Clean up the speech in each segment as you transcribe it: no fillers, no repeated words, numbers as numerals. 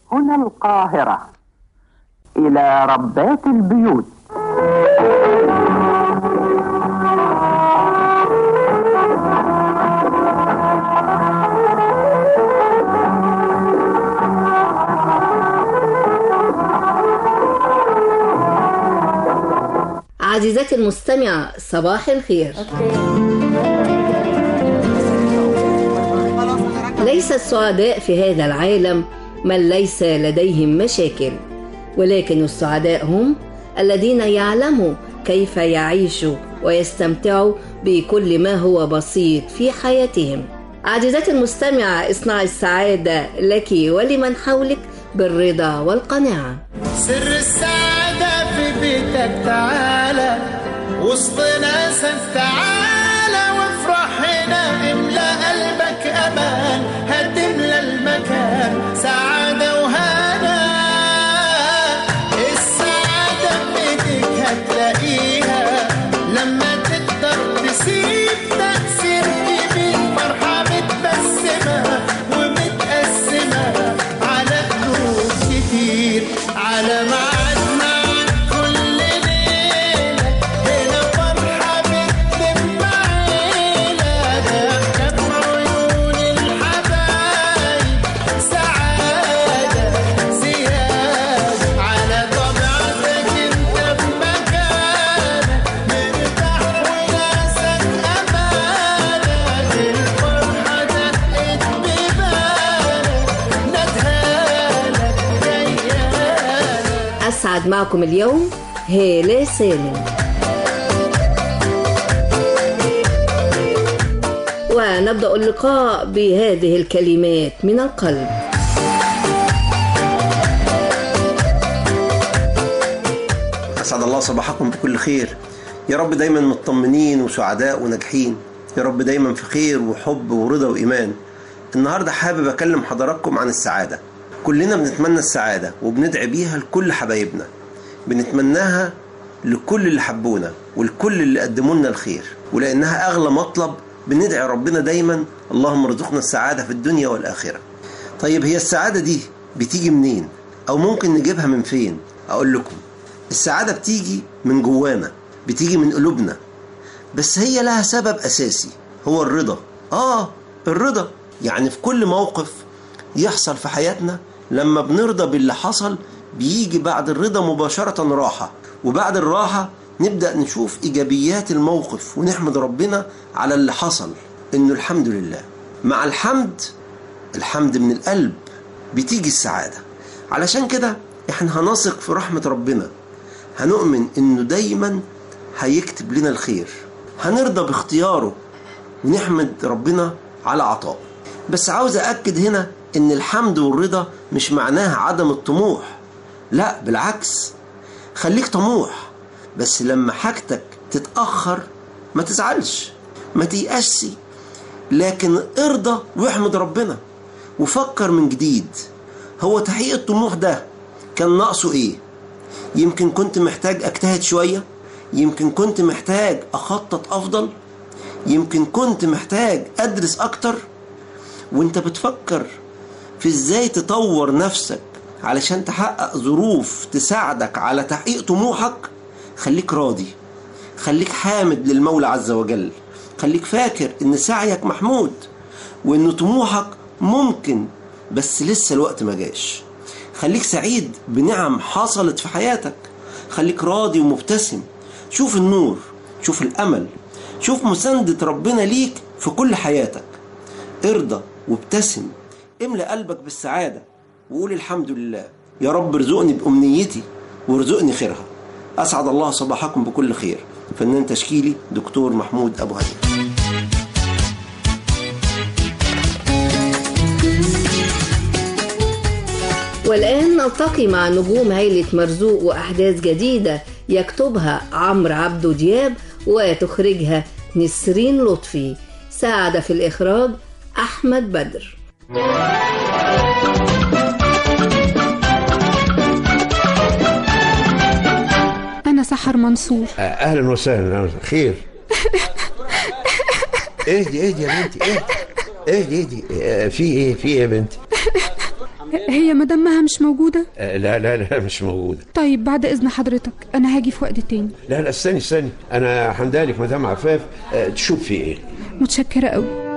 هنا القاهرة. إلى ربات البيوت. عزيزتي المستمعة، صباح الخير. ليس السعداء في هذا العالم من ليس لديهم مشاكل، ولكن السعداء هم الذين يعلموا كيف يعيشوا ويستمتعوا بكل ما هو بسيط في حياتهم. عزيزتي المستمعة، اصنعي السعادة لك ولمن حولك بالرضا والقناعة. سر السعادة في بيتك، تعالى وسط ناسك، تعالى وافرح هنا، املأ قلبك أمان، هتملى المكان سعادة وهنا. السعادة بإيدك هتلاقيها لما تقدر تسيب تأثير كبير، فرحة متبسمة ومتقسمة على قلوب كتير، على ميعاد معاك كل ليلة، هنا فرحة بتلم عيلة، ضحكة في عيون الحبايب، سعادة زيادة على طبيعتك انت بمكانك، مرتاح وناسك أمانك، الفرحة دقت ببالك، ندهالك جيالك. أسعد معكم اليوم هالة سالم. ونبدأ اللقاء بهذه الكلمات من القلب. أسعد الله صباحكم بكل خير. يا رب دايما مطمنين وسعداء وناجحين، يا رب دايما في خير وحب ورضا وإيمان. النهاردة حابب أكلم حضراتكم عن السعادة. كلنا بنتمنى السعادة وبندعي بيها لكل حبايبنا، بنتمناها لكل اللي حبونا ولكل اللي قدموا لنا الخير، ولأنها أغلى مطلب بندعي ربنا دايما اللهم ارزقنا السعادة في الدنيا والآخرة. طيب هي السعادة دي بتيجي منين؟ أو ممكن نجيبها من فين؟ أقول لكم، السعادة بتيجي من جوانا، بتيجي من قلوبنا، بس هي لها سبب أساسي، هو الرضا. الرضا يعني في كل موقف يحصل في حياتنا لما بنرضى باللي حصل بيجي بعد الرضا مباشرة راحة، وبعد الراحة نبدأ نشوف إيجابيات الموقف ونحمد ربنا على اللي حصل، إنه الحمد لله. مع الحمد من القلب بتيجي السعادة. علشان كده إحنا هنثق في رحمة ربنا، هنؤمن إنه دايما هيكتب لنا الخير، هنرضى باختياره ونحمد ربنا على عطائه. بس عاوز أأكد هنا إن الحمد والرضا مش معناها عدم الطموح، لا بالعكس، خليك طموح، بس لما حاجتك تتأخر ما تزعلش، ما تيأسي، لكن ارضى واحمد ربنا وفكر من جديد. هو تحقيق الطموح ده كان ناقصه ايه؟ يمكن كنت محتاج اجتهد شوية، يمكن كنت محتاج اخطط افضل، يمكن كنت محتاج ادرس اكتر. وانت بتفكر في ازاي تطور نفسك علشان تحقق ظروف تساعدك على تحقيق طموحك، خليك راضي، خليك حامد للمولى عز وجل، خليك فاكر ان سعيك محمود وان طموحك ممكن بس لسه الوقت ما جاش. خليك سعيد بنعم حصلت في حياتك، خليك راضي ومبتسم، شوف النور، شوف الامل، شوف مساندة ربنا ليك في كل حياتك. ارضى وابتسم، املأ قلبك بالسعادة وقول الحمد لله، يا رب ارزقني بأمنيتي وارزقني خيرها. أسعد الله صباحكم بكل خير. فنان تشكيلي دكتور محمود أبو هدي. والآن نلتقي مع نجوم عيلة مرزوق وأحداث جديدة يكتبها عمرو عبدو دياب وتخرجها نسرين لطفي. ساعد في الإخراج أحمد بدر. أنا سحر منصور. أهلا وسهلا. خير؟ اهدي يا بنتي، اهدي في ايه يا بنتي؟ هي مدام مها مش موجودة؟ لا لا لا مش موجودة.8 بعد إذن حضرتك أنا هاجي في وقت تاني. لا لا استني أنا هندالك مدام عفاف تشوف في إيه. متشكرة قوي.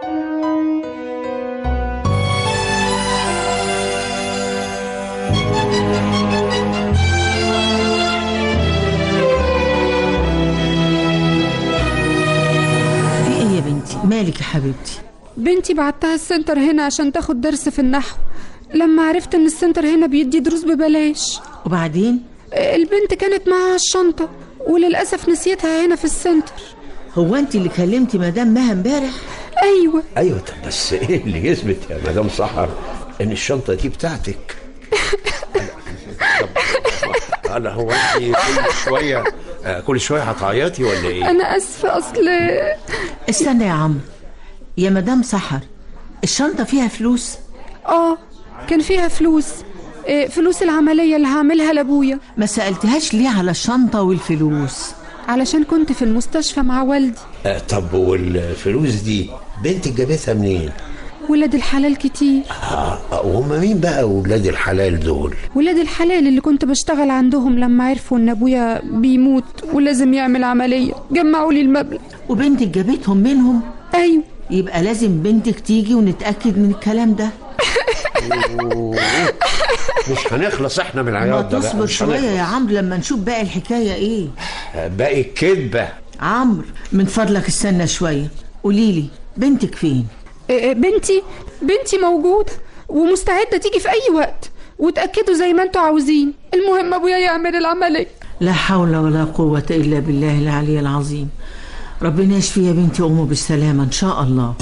مالك يا حبيبتي؟ بنتي بعتها السنتر هنا عشان تاخد درس في النحو، لما عرفت ان السنتر هنا بيدي دروس ببلاش. وبعدين؟ البنت كانت معاها الشنطة وللأسف نسيتها هنا في السنتر. هو انت اللي كلمتي مدام مها امبارح؟ ايوه. طب بس ايه اللي يثبت يا مدام سحر ان الشنطة دي بتاعتك؟ هلا هو انت كل شوية هتعيطي ولا ايه؟ انا اسفة اصل. استنى يا عم يا مدام سحر، الشنطة فيها فلوس؟ كان فيها فلوس، فلوس العملية اللي هعملها لابويا. ما سألتهاش ليه على الشنطة والفلوس؟ علشان كنت في المستشفى مع والدي. طب والفلوس دي بنتك جابتها منين؟ ولاد الحلال كتير. وهم مين بقى ولاد الحلال دول؟ ولاد الحلال اللي كنت بشتغل عندهم لما عرفوا ان ابويا بيموت ولازم يعمل عملية، جمعوا لي المبلغ. وبنتك جابتهم منهم؟ ايوه. يبقى لازم بنتك تيجي ونتأكد من الكلام ده. مش هنخلص احنا من العياط ده. ما تصبر شوية يا عمرو لما نشوف باقي الحكاية ايه. باقي الكذبة. عمرو من فضلك استنى شوية، قوليلي بنتك فين؟ بنتي موجودة ومستعدة تيجي في أي وقت، وتأكدوا زي ما انتوا عاوزين. المهم أبويا يعمل العملية. لا حول ولا قوة إلا بالله العلي العظيم. ربنا يشفي يا بنتي أمه بالسلامة إن شاء الله.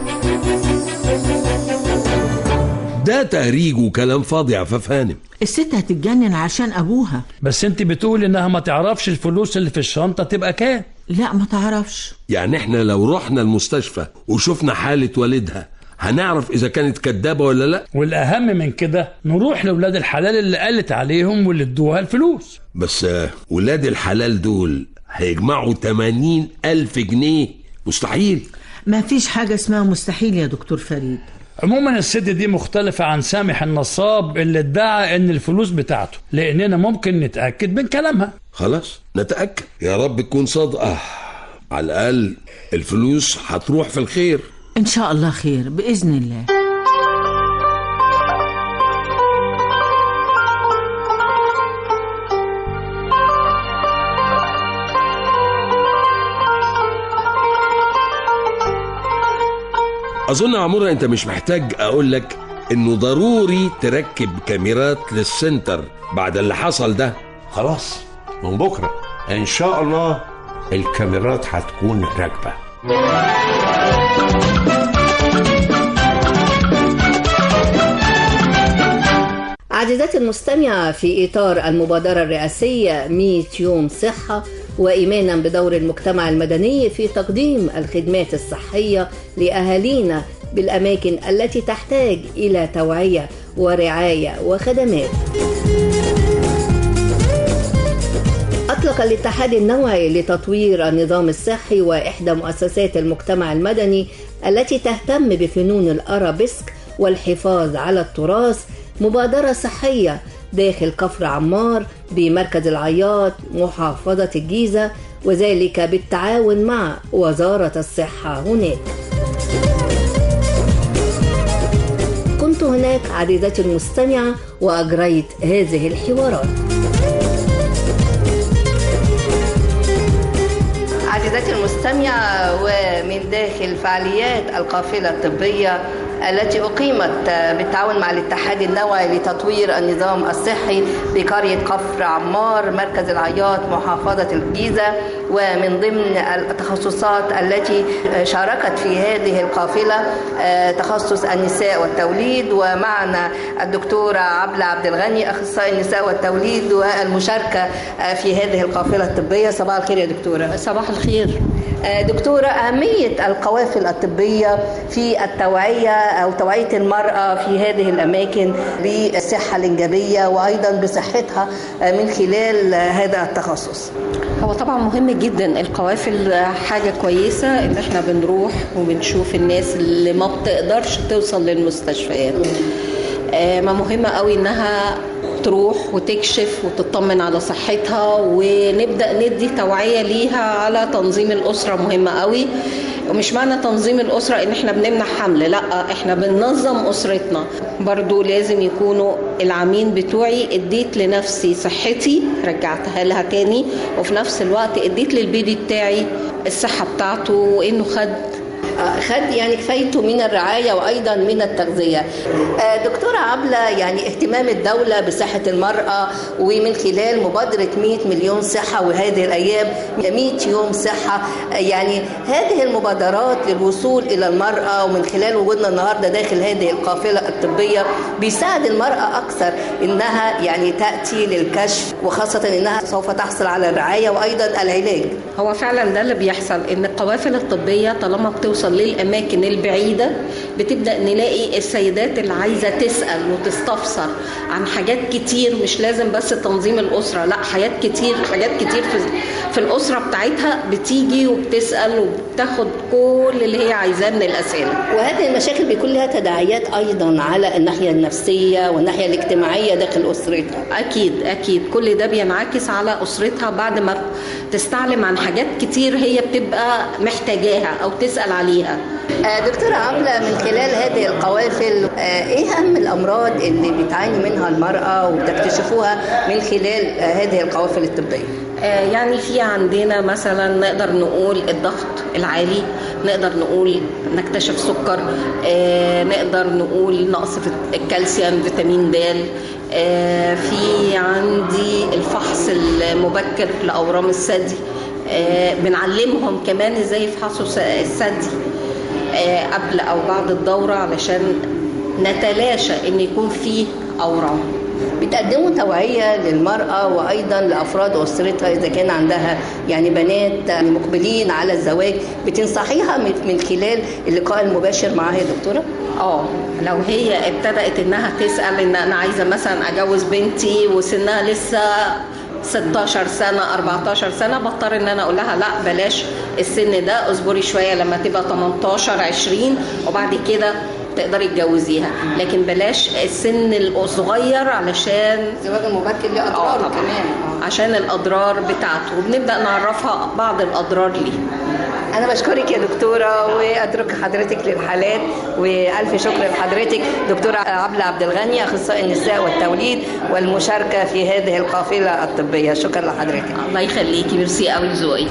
ده تهريج وكلام فاضي يا ففانم. الست هتتجنن عشان أبوها. بس انت بتقول إنها ما تعرفش الفلوس اللي في الشنطة تبقى كام؟ لا ما تعرفش. يعني احنا لو رحنا المستشفى وشفنا حالة والدها هنعرف إذا كانت كدابة ولا لا؟ والأهم من كده نروح لولاد الحلال اللي قالت عليهم واللي ادوها الفلوس. بس ولاد الحلال دول هيجمعوا 80,000 جنيه؟ مستحيل. ما فيش حاجة اسمها مستحيل يا دكتور فريد. عموما الست دي مختلفة عن سامح النصاب اللي ادعى ان الفلوس بتاعته، لاننا ممكن نتأكد من كلامها. خلاص نتأكد، يا رب تكون صادقة، على الأقل الفلوس هتروح في الخير إن شاء الله. خير بإذن الله. أظن يا عمورة أنت مش محتاج أقولك إنه ضروري تركب كاميرات للسنتر بعد اللي حصل ده. خلاص من بكرة إن شاء الله الكاميرات هتكون راكبة. عزيزاتي المستمعة، في إطار المبادرة الرئاسية 100 يوم صحة، وإيمانا بدور المجتمع المدني في تقديم الخدمات الصحية لأهالينا بالأماكن التي تحتاج إلى توعية ورعاية وخدمات، أطلق الاتحاد النوعي لتطوير النظام الصحي وإحدى مؤسسات المجتمع المدني التي تهتم بفنون الأرابيسك والحفاظ على التراث مبادرة صحية داخل كفر عمار بمركز العياط محافظة الجيزة، وذلك بالتعاون مع وزارة الصحة هناك. كنت هناك عزيزتي المستمعة وأجريت هذه الحوارات. عزيزتي المستمعة، ومن داخل فعاليات القافلة الطبية التي أقيمت بالتعاون مع الاتحاد النوعي لتطوير النظام الصحي بقرية كفر عمار مركز العياط محافظة الجيزة، ومن ضمن التخصصات التي شاركت في هذه القافلة تخصص النساء والتوليد، ومعنا الدكتورة عبلة عبد الغني أخصائي النساء والتوليد والمشاركة في هذه القافلة الطبية. صباح الخير يا دكتورة. صباح الخير دكتورة. أهمية القوافل الطبية في التوعية أو توعية المرأة في هذه الأماكن بالصحة الإنجابية وأيضا بصحتها من خلال هذا التخصص. هو طبعا مهم جدا القوافل، حاجة كويسة إن احنا بنروح وبنشوف الناس اللي ما بتقدرش توصل للمستشفيات. ما مهمة قوي انها تروح وتكشف وتطمن على صحتها، ونبدأ ندي توعية ليها على تنظيم الأسرة. مهمة قوي. ومش معنى تنظيم الأسرة ان احنا بنمنع حمل، لا، احنا بننظم أسرتنا. برضو لازم يكونوا العامين بتوعي اديت لنفسي صحتي رجعتها لها تاني، وفي نفس الوقت اديت للبيبي بتاعي الصحة بتاعته، وانه خد يعني كفايته من الرعاية وأيضا من التغذية. دكتورة عبلة، يعني اهتمام الدولة بصحة المرأة ومن خلال مبادرة 100 مليون صحة، وهذه الأيام 100 يوم صحة، يعني هذه المبادرات للوصول إلى المرأة ومن خلال وجودنا النهاردة داخل هذه القافلة الطبية بيساعد المرأة أكثر إنها يعني تأتي للكشف، وخاصة إنها سوف تحصل على الرعاية وأيضا العلاج. هو فعلا ده اللي بيحصل، إن القوافل الطبية طالما بتوصل للأماكن البعيدة بتبدأ نلاقي السيدات اللي عايزة تسأل وتستفسر عن حاجات كتير، مش لازم بس تنظيم الأسرة، لا، حاجات كتير في الأسرة بتاعتها بتيجي وبتسأل وبتاخد كل اللي هي عايزاه من الأسئلة. وهذه المشاكل بيكون لها تداعيات أيضا على الناحية النفسية والناحية الاجتماعية داخل أسرتها. أكيد كل ده بينعكس على أسرتها بعد ما تستعلم عن حاجات كتير هي بتبقى محتاجاها أو تسأل عليها. دكتورة عبلة، من خلال هذه القوافل ايه اهم الامراض اللي بتعاني منها المرأة وبتكتشفوها من خلال هذه القوافل الطبية؟ يعني في عندنا مثلا نقدر نقول الضغط العالي، نقدر نقول نكتشف سكر، نقدر نقول نقص في الكالسيوم، فيتامين د، في عندي الفحص المبكر لأورام الثدي، بنعلمهم كمان ازاي يفحصوا الثدي قبل او بعد الدورة علشان نتلاشى ان يكون فيه اورام. بتقدموا توعية للمرأة وأيضا لأفراد أسرتها إذا كان عندها يعني بنات مقبلين على الزواج، بتنصحيها من خلال اللقاء المباشر معها يا دكتورة؟ لو هي ابتدأت إنها تسأل إن أنا عايزة مثلا أجوز بنتي وسنها لسه 16 سنة 14 سنة، بضطر ان انا اقول لها لا بلاش السن ده، اصبري شوية لما تبقى 18 20 وبعد كده تقدري تجوزيها، لكن بلاش السن الصغير علشان الزواج المبكر له اضرار كمان، عشان الاضرار بتاعته، وبنبدأ نعرفها بعض الاضرار ليه. أنا بشكرك يا دكتورة وأترك حضرتك للحالات، وألف شكر لحضرتك دكتورة عبلة عبد الغني، أخصائي النساء والتوليد والمشاركة في هذه القافلة الطبية. شكرا لحضرتك. الله يخليكي، ميرسي قوي لذوقك.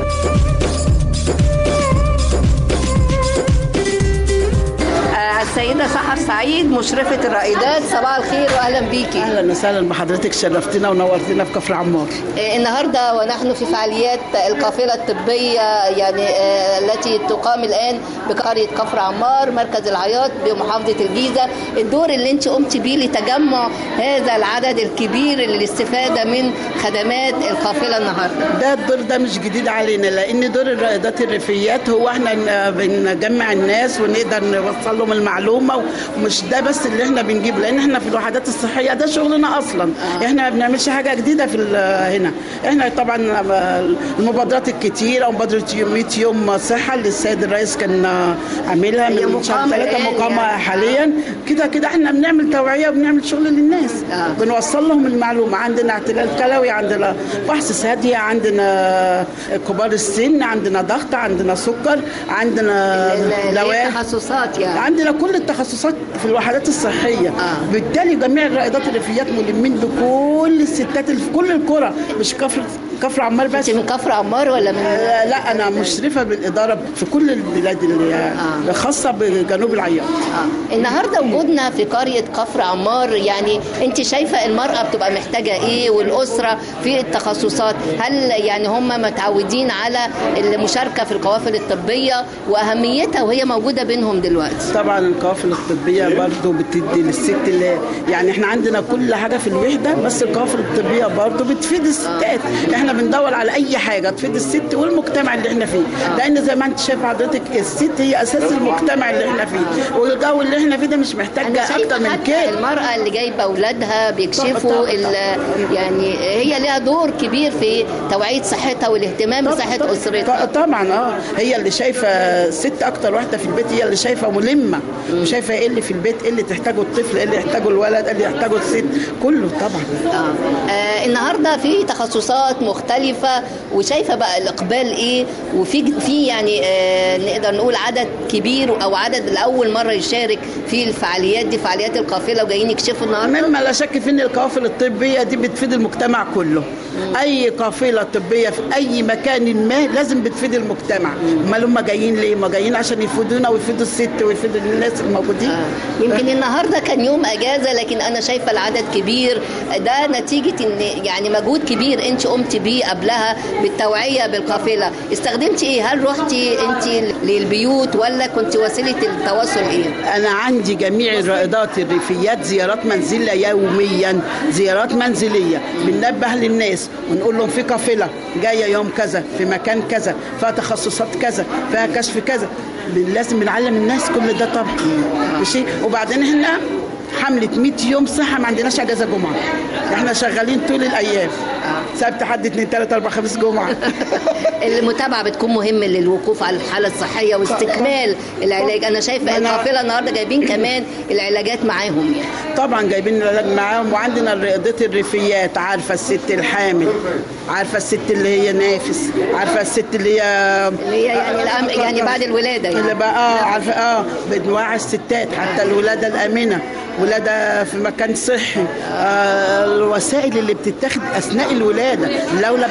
السيدة سحر سعيد مشرفة الرائدات، صباح الخير وأهلا بيكي. أهلا وسهلا بحضرتك، شرفتنا ونورتنا في كفر عمار. النهاردة ونحن في فعاليات القافلة الطبية يعني التي تقام الآن بقرية كفر عمار مركز العياط بمحافظة الجيزة، الدور اللي انت قمتي بيه لتجمع هذا العدد الكبير للاستفادة من خدمات القافلة النهاردة. ده الدور ده مش جديد علينا، لأن دور الرائدات الريفيات هو احنا بنجمع الناس ونقدر نوصل لهم المعلومة، ومش ده بس اللي احنا بنجيب، لان احنا في الوحدات الصحيه ده شغلنا اصلا. احنا ما بنعملش حاجه جديده في هنا. احنا طبعا المبادرات الكتيره ومبادره 100 يوم صحه اللي السيد الرئيس كان عاملها من شهر 3 مقامه حاليا. كده احنا بنعمل توعيه وبنعمل شغل للناس، بنوصل لهم المعلومه. عندنا اعتلال كلوي، عندنا فحص ثدي، عندنا كبار السن، عندنا ضغط، عندنا سكر، عندنا تخصصات، يعني عندنا كل التخصصات في الوحدات الصحيه. بالتالي جميع الرائدات الريفيات ملمين بكل الستات اللي في كل القرى، مش كفر عمار بس. انت من كفر عمار ولا من؟ لا، انا مشرفه بالاداره في كل البلاد اللي خاصه بجنوب العياط. النهارده وجودنا في قريه كفر عمار، يعني انت شايفه المراه بتبقى محتاجه ايه والاسره في التخصصات؟ هل يعني هم متعودين على المشاركه في القوافل الطبيه واهميتها وهي موجوده بينهم دلوقتي؟ طبعا القوافل الطبيه برضو بتدي للست اللي يعني احنا عندنا كل حاجه في الوحده، بس القوافل الطبيه برضو بتفيد الستات. احنا بندور على اي حاجه تفيد الست والمجتمع اللي احنا فيه، لان زي ما انت شايف حضرتك الست هي اساس المجتمع اللي احنا فيه، والجو اللي احنا فيه ده مش محتاج اكتر من كده. المراه اللي جايبه اولادها بيكشفوا يعني هي لها دور كبير في توعيه صحتها والاهتمام بصحه اسرتها. طبعا هي اللي شايفه الست اكتر واحده في البيت، هي اللي شايفه ملمه وشايفه ايه اللي في البيت، ايه اللي تحتاجه الطفل، ايه اللي يحتاجه الولد، ايه اللي يحتاجه الست، كله طبعا. النهارده في تخصصات مختلفه، وشايفه بقى الاقبال ايه، وفي يعني نقدر نقول عدد كبير او عدد لاول مره يشارك في الفعاليات دي، فعاليات القافله، وجايين يكشفوا النهارده. مما لا شك في ان القوافل الطبيه دي بتفيد المجتمع كله. اي قافله طبيه في اي مكان ما لازم بتفيد المجتمع. امال هم جايين ليه؟ ما جايين عشان يفيدونا ويفيدوا الست ويفيدوا الناس الموجودين. يمكن النهارده كان يوم اجازه، لكن انا شايفه العدد كبير، ده نتيجه ان يعني مجهود كبير انت قمت بيه قبلها بالتوعيه بالقافله. استخدمتي ايه؟ هل رحتي انت للبيوت ولا كنت وسيله التواصل ايه؟ انا عندي جميع الرائدات الريفيات زيارات منزليه يوميا، زيارات منزليه، بننبه للناس ونقول لهم في قافله جايه يوم كذا في مكان كذا، فيها تخصصات كذا، فيها كشف كذا. لازم بنعلم الناس كل ده طبعا. ماشي. وبعدين احنا حملة 100 يوم صحة، ما عندناش اجازة جمعة، احنا شغالين طول الايام، سبت حد 2 3 4 5 جمعة. المتابعة بتكون مهمة للوقوف على الحالة الصحية واستكمال العلاج. انا شايفة القافلة النهاردة جايبين كمان العلاجات معاهم يعني. طبعا جايبين العلاج معاهم، وعندنا الرياضات الريفيات، عارفة الست الحامل، عارفة الست اللي هي نافس، عارفة الست اللي هي يعني بعد الولادة يعني. اللي بقى عارفة بنوعي الستات حتى الولادة الآمنة، ولادة في مكان صحي، الوسائل اللي بتتاخد أثناء الولادة، اللولب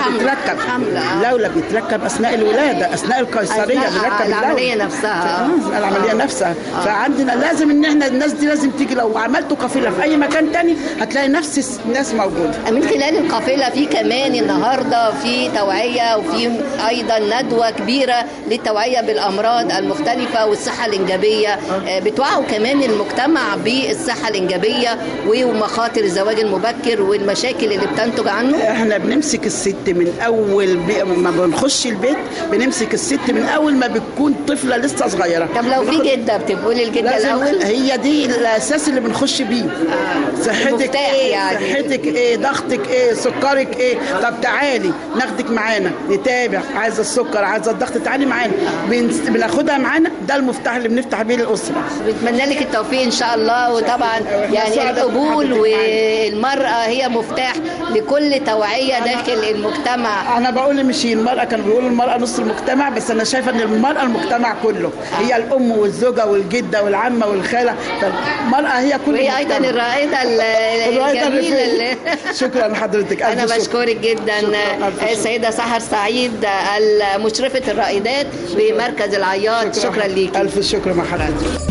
بيتركب أثناء الولادة، أثناء القيصرية بنركب العملية نفسها. العملية نفسها. فعندنا لازم إن إحنا الناس دي لازم تيجي. لو عملتوا قافلة في أي مكان تاني هتلاقي نفس الناس موجودة. من خلال القافلة في كمان النهاردة في توعية، وفي أيضا ندوة كبيرة للتوعية بالأمراض المختلفة والصحة الإنجابية. بتوعوا كمان المجتمع بالصحة الإنجابية ومخاطر الزواج المبكر والمشاكل اللي بتنتج عنه. احنا بنمسك الست من اول ما بنخش البيت، بنمسك الست من اول ما بتكون طفلة لسه صغيرة. طب لو في جدة بتقول الجدة الأول؟ هي دي الأساس اللي بنخش بيه. صحتك ايه يعني. صحتك ايه، ضغطك ايه، سكرك ايه، طب تعالي ناخدك معانا نتابع، عايزة السكر عايزة الضغط تعالي معانا، بناخدها معانا. ده المفتاح اللي بنفتح بيه الأسرة. بتمنى لك التوفيق إن شاء الله. وطبعا يعني القبول والمرأة هي مفتاح لكل توعية داخل المجتمع. أنا بقول مش هي المرأة، كانوا بيقولوا المرأة نص المجتمع، بس أنا شايفة إن المرأة المجتمع كله. هي الأم والزوجة والجدة والعمة والخالة، فالمرأة هي كل وهي أيضا الرائدة الجميلة. شكرا لحضرتك. أنا بشكرك جدا السيدة سحر سعيد، مشرفة الرائدات بمركز العياط. شكرا ليك. ألف شكر مع حضرتك.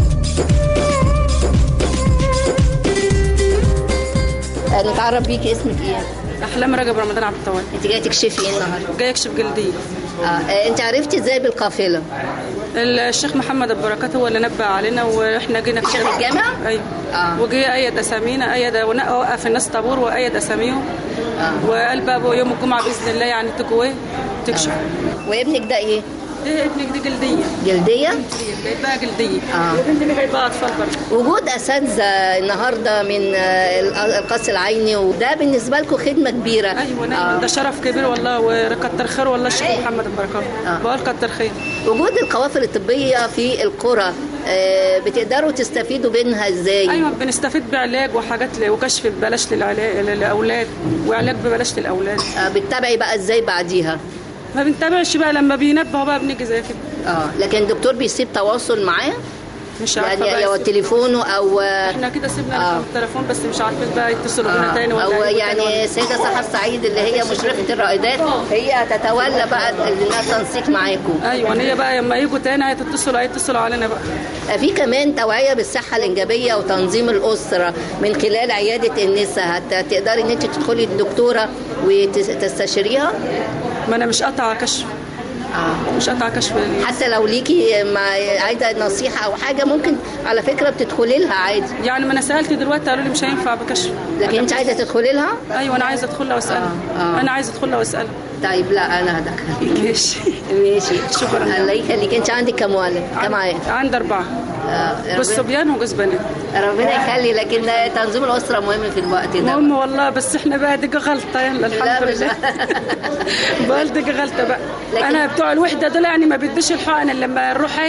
نتعرف بيكي، اسمك ايه؟ احلام رجب رمضان عبد الطوال. انت جايه تكشفي ايه النهارده؟ جايه اكشف جلديه. انت عرفتي ازاي بالقافله؟ الشيخ محمد البركات هو اللي نبه علينا، واحنا جينا شيخ الجامع؟ ايوه. وجي ايد اسامينا، ايد وقف الناس طابور وايد اساميهم. وقال بقى يوم الجمعه باذن الله يعني تجوا تكشف. وابنك ده ايه؟ ده ابنك دي جلديه. جلديه؟ بقى جلديه. بقى اطفال برضه. وجود اساتذه النهارده من القص العيني، وده بالنسبه لكم خدمه كبيره. ايوه ده شرف كبير والله، وكتر خير والله الشيخ محمد البركات. بقول كتر خير. وجود القوافل الطبيه في القرى، بتقدروا تستفيدوا منها ازاي؟ ايوه بنستفيد بعلاج وحاجات وكشف ببلاش للاولاد، وعلاج ببلاش للاولاد. بتتابعي بقى ازاي بعديها؟ ما بنتابعش بقى، لما بينبهوا بقى بنيجي زي كده. لكن الدكتور بيسيب تواصل معاه؟ مش عارفه يعني او تليفونه او احنا كده سيبنا التليفون، بس مش عارفين بقى يتصلوا بينا تاني ولا او يعني السيده سحر سعيد اللي هي مشرفه الرائدات هي هتتولى بقى انها تنسيق معاكم. ايوه هي بقى لما يجوا تاني هيتصلوا علينا بقى. في كمان توعيه بالصحه الانجابيه وتنظيم الاسره من خلال عياده النساء. هتقدري ان انت تدخلي الدكتوره وتستشيريها؟ ما انا مش قاطعه كشف. مش قاطعه كشف. حتى لو ليكي عايزه نصيحه او حاجه ممكن على فكره بتدخلي لها عادي. يعني ما انا سالت دلوقتي قالوا لي مش هينفع بكشف. لكن انت عايزه تدخلي لها؟ ايوه انا عايزه ادخل لها واسالها. انا عايزه ادخل لها واسالها. طيب لا انا هدخلك. ماشي. شكرا. الله يخليك. انت عندك كم ولد؟ كم عيال؟ عندي 4. جوز صبيان وجوز بنات. ربنا يخلي. لكن تنظيم الاسره مهم في الوقت ده. مهم والله، بس احنا بقى دي غلطه يلا الحمد لله. بقول دي غلطه بقى. انا بتوع الوحده دول يعني ما بيدوش الحقن الا لما نروح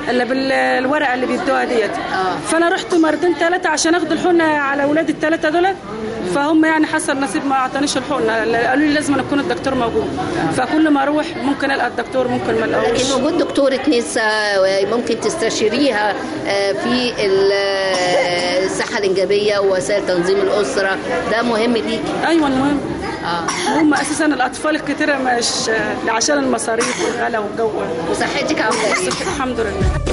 الا بالورقه اللي بيدوها ديت. فانا رحت مرتين 3 عشان اخد الحقنه على اولادي ال3 دول، فهم يعني حصل نصيب ما اعطانيش الحقنه، قالوا لي لازم يكون الدكتور موجود. فكل ما اروح ممكن القى الدكتور ممكن ما القاهوش. لكن وجود دكتورة نساء ممكن تستشيريها في الصحه الانجابيه ووسائل تنظيم الاسره، ده مهم ليكي؟ ايوه مهم. هم اساسا الاطفال الكتيره مش عشان المصاريف والغلا والجو. وصحتك عامله ايه؟ الحمد لله.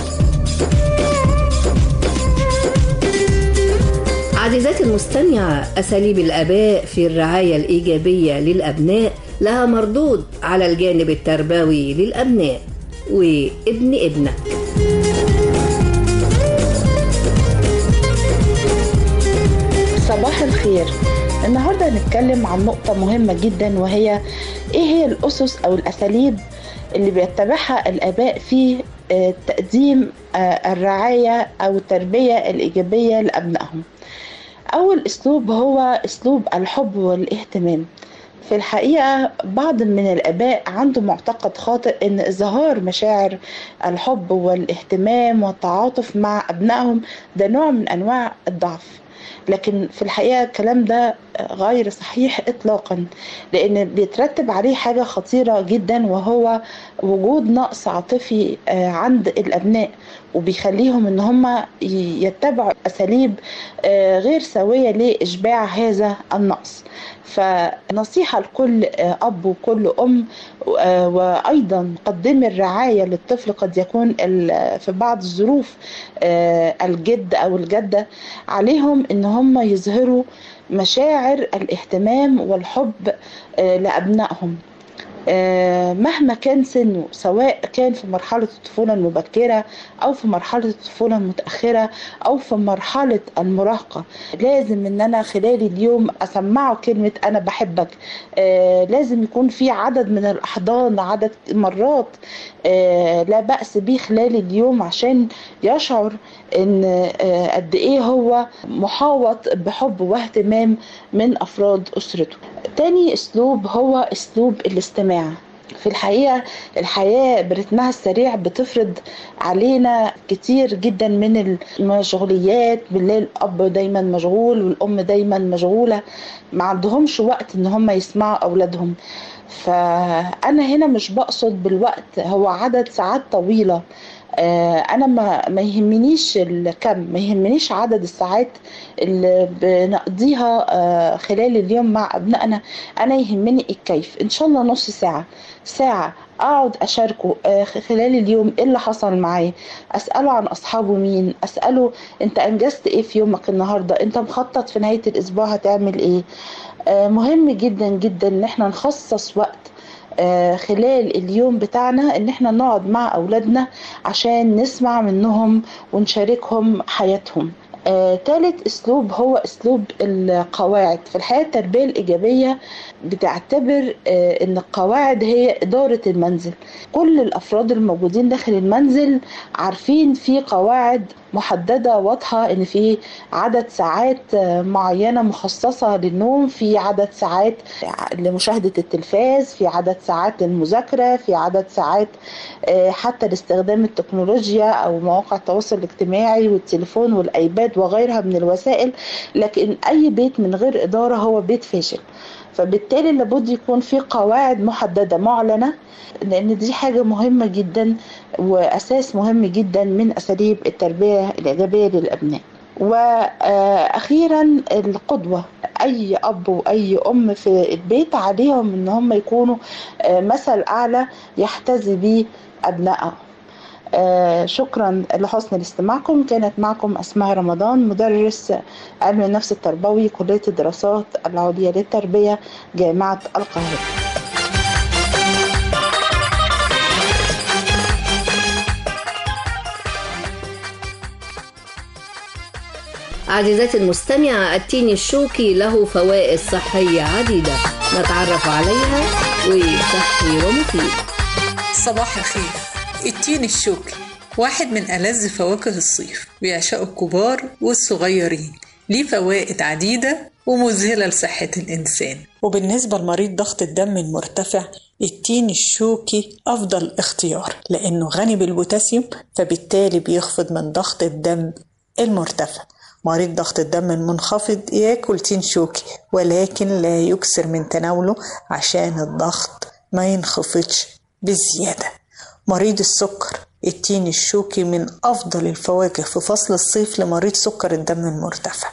عزيزاتي المستمعة، أساليب الآباء في الرعاية الإيجابية للأبناء لها مردود على الجانب التربوي للأبناء وابن ابنك. صباح الخير. النهاردة هنتكلم عن نقطة مهمة جدا، وهي إيه هي الأسس أو الأساليب اللي بيتبعها الآباء في تقديم الرعاية أو التربية الإيجابية لأبنائهم. أول أسلوب هو أسلوب الحب والاهتمام. في الحقيقة بعض من الآباء عنده معتقد خاطئ إن إظهار مشاعر الحب والاهتمام والتعاطف مع أبنائهم ده نوع من أنواع الضعف، لكن في الحقيقة الكلام ده غير صحيح إطلاقا، لأن بيترتب عليه حاجة خطيرة جدا، وهو وجود نقص عاطفي عند الأبناء، وبيخليهم إن هم يتبعوا أساليب غير سوية لإشباع هذا النقص. فنصيحة لكل أب وكل أم، وأيضا قدم الرعاية للطفل. قد يكون في بعض الظروف الجد أو الجدة عليهم إن هم يظهروا مشاعر الاهتمام والحب لأبنائهم مهما كان سنه، سواء كان في مرحلة الطفولة المبكرة أو في مرحلة الطفولة المتأخرة أو في مرحلة المراهقة. لازم إن أنا خلال اليوم أسمعه كلمة أنا بحبك. لازم يكون في عدد من الأحضان، عدد مرات لا بأس به خلال اليوم، عشان يشعر إن قد إيه هو محاوط بحب واهتمام من أفراد أسرته. تاني أسلوب هو أسلوب الاستماع. في الحقيقة الحياة برتمها السريع بتفرض علينا كتير جدا من المشغوليات. بالليل الأب دايما مشغول والأم دايما مشغولة، ما عندهمش وقت إن هم يسمعوا أولادهم. فأنا هنا مش بقصد بالوقت هو عدد ساعات طويلة. أنا ما يهمنيش الكم، ما يهمنيش عدد الساعات اللي بنقضيها خلال اليوم مع أبنائنا. أنا يهمني الكيف. إن شاء الله نص ساعة أقعد أشاركه خلال اليوم إيه اللي حصل معاه، أسأله عن أصحابه مين، أسأله أنت أنجزت إيه في يومك النهاردة، أنت مخطط في نهاية الأسبوع هتعمل إيه. مهم جدا جدا إن احنا نخصص وقت خلال اليوم بتاعنا ان احنا نقعد مع اولادنا عشان نسمع منهم ونشاركهم حياتهم. ثالث اسلوب هو اسلوب القواعد. في الحياة التربية الايجابية بتعتبر ان القواعد هي ادارة المنزل. كل الافراد الموجودين داخل المنزل عارفين في قواعد محددة واضحة، ان في عدد ساعات معينة مخصصة للنوم، في عدد ساعات لمشاهدة التلفاز، في عدد ساعات للمذاكرة، في عدد ساعات حتى لاستخدام التكنولوجيا او مواقع التواصل الاجتماعي والتليفون والايباد وغيرها من الوسائل. لكن اي بيت من غير ادارة هو بيت فاشل. فبالتالي لابد يكون في قواعد محددة معلنة، لأن دي حاجة مهمة جدا وأساس مهم جدا من أساليب التربية الإيجابية للأبناء. وأخيرا القدوة. أي أب وأي أم في البيت عليهم أن هم يكونوا مثل أعلى يحتذي به أبنائهم. شكرا لحسن الاستماعكم. كانت معكم أسماء رمضان، مدرس علم النفس التربوي، كلية الدراسات العليا للتربية، جامعة القاهرة. عزيزاتي المستمعة، التين الشوكي له فوائد صحية عديدة نتعرف عليها وصحي ومفيد. صباح الخير. التين الشوكي واحد من ألذ فواكه الصيف، بيعشقه الكبار والصغيرين، ليه فوائد عديدة ومذهلة لصحة الإنسان. وبالنسبة لمريض ضغط الدم المرتفع التين الشوكي أفضل اختيار لأنه غني بالبوتاسيوم، فبالتالي بيخفض من ضغط الدم المرتفع. مريض ضغط الدم المنخفض ياكل تين شوكي، ولكن لا يكثر من تناوله عشان الضغط ما ينخفضش بزيادة. مريض السكر، التين الشوكي من أفضل الفواكه في فصل الصيف لمريض سكر الدم المرتفع،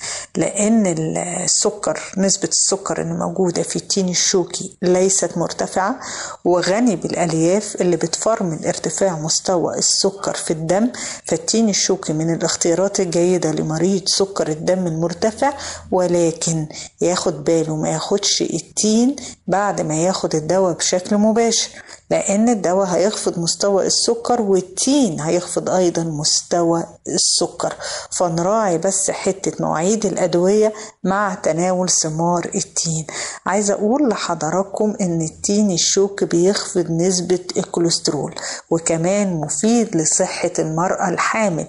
لأن السكر، نسبة السكر اللي موجودة في التين الشوكي ليست مرتفعة، وغني بالألياف اللي بتفرمل ارتفاع مستوى السكر في الدم. فالتين الشوكي من الاختيارات الجيدة لمريض سكر الدم المرتفع، ولكن ياخد باله ما ياخدش التين بعد ما ياخد الدواء بشكل مباشر، لأن الدواء هيخفض مستوى السكر والتين هيخفض أيضا مستوى السكر. فنراعي بس حتة مواعيد الأدوية مع تناول ثمار التين. عايزة أقول لحضراتكم إن التين الشوكي بيخفض نسبة الكوليسترول، وكمان مفيد لصحة المرأة الحامل،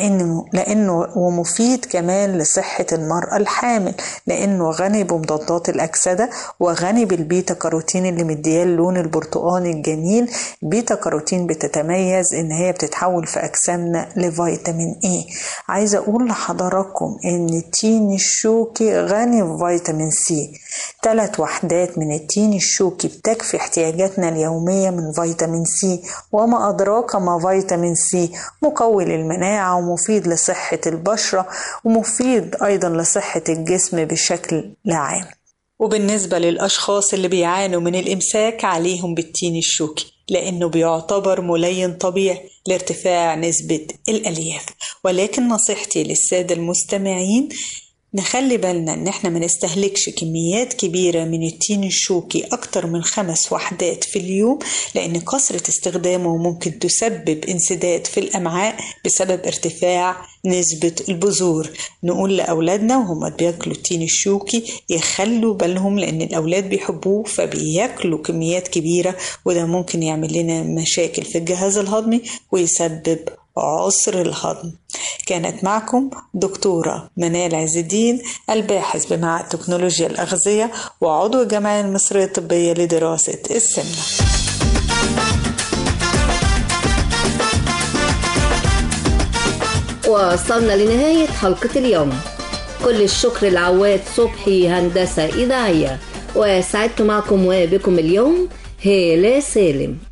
لأنه ومفيد كمان لصحة المرأة الحامل لأنه غني بمضادات الأكسدة، وغني بالبيتا كاروتين اللي مدياه اللون البرتقاني الجميل. بيتا كاروتين بتتميز إن هي بتتحول في أجسامنا لفيتامين إي. عايزة أقول لحضراتكم إن التين الشوكي غني بفيتامين سي. 3 وحدات من التين الشوكي بتكفي احتياجاتنا اليومية من فيتامين سي، وما أدراك ما فيتامين سي، مقوي للمناعة ومفيد لصحة البشرة ومفيد أيضا لصحة الجسم بشكل عام. وبالنسبة للأشخاص اللي بيعانوا من الإمساك عليهم بالتين الشوكي، لأنه بيعتبر ملين طبيعي لارتفاع نسبة الألياف. ولكن نصيحتي للسادة المستمعين نخلي بالنا ان احنا ما نستهلكش كميات كبيرة من التين الشوكي اكتر من 5 وحدات في اليوم، لان كثرة استخدامه ممكن تسبب انسداد في الامعاء بسبب ارتفاع نسبة البذور. نقول لأولادنا وهم بياكلوا التين الشوكي يخلوا بالهم، لأن الأولاد بيحبوه فبياكلوا كميات كبيرة، وده ممكن يعمل لنا مشاكل في الجهاز الهضمي ويسبب عسر الهضم. كانت معكم دكتورة منال عز الدين، الباحث بمعهد تكنولوجيا الأغذية وعضو الجمعية المصرية الطبية لدراسة السمنة. وصلنا لنهاية حلقة اليوم. كل الشكر لعواد صبحي هندسة إذاعية، وسعدت معكم وبكم اليوم هالة سالم.